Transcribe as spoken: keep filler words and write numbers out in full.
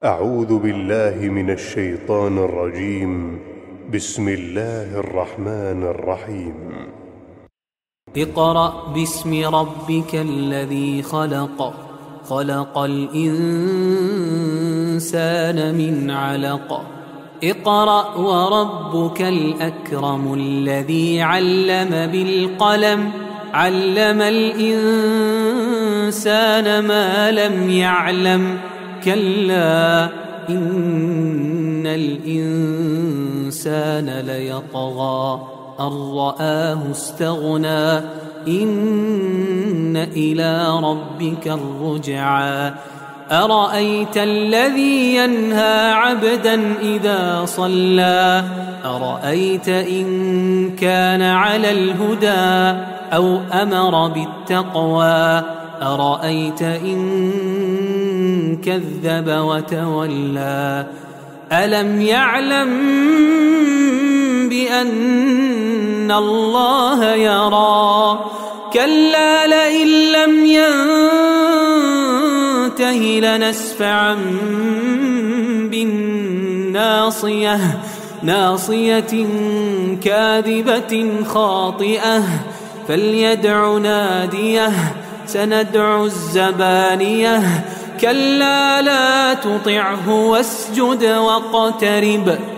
أعوذ بالله من الشيطان الرجيم. بسم الله الرحمن الرحيم. اقرأ باسم ربك الذي خلق خلق الإنسان من علق اقرأ وربك الأكرم الذي علم بالقلم علم الإنسان ما لم يعلم كلا إن الإنسان ليطغى أن رآه استغنى إن إلى ربك الرجعى أرأيت الذي ينهى عبدا إذا صلى أرأيت إن كان على الهدى أو أمر بالتقوى أرأيت إن كذب وتولى ألم يعلم بأن الله يرى كلا لئن لم ينته لنسفعا بالناصية ناصية كاذبة خاطئة فليدع ناديه سندع الزبانية كلا لا تطعه واسجد واقترب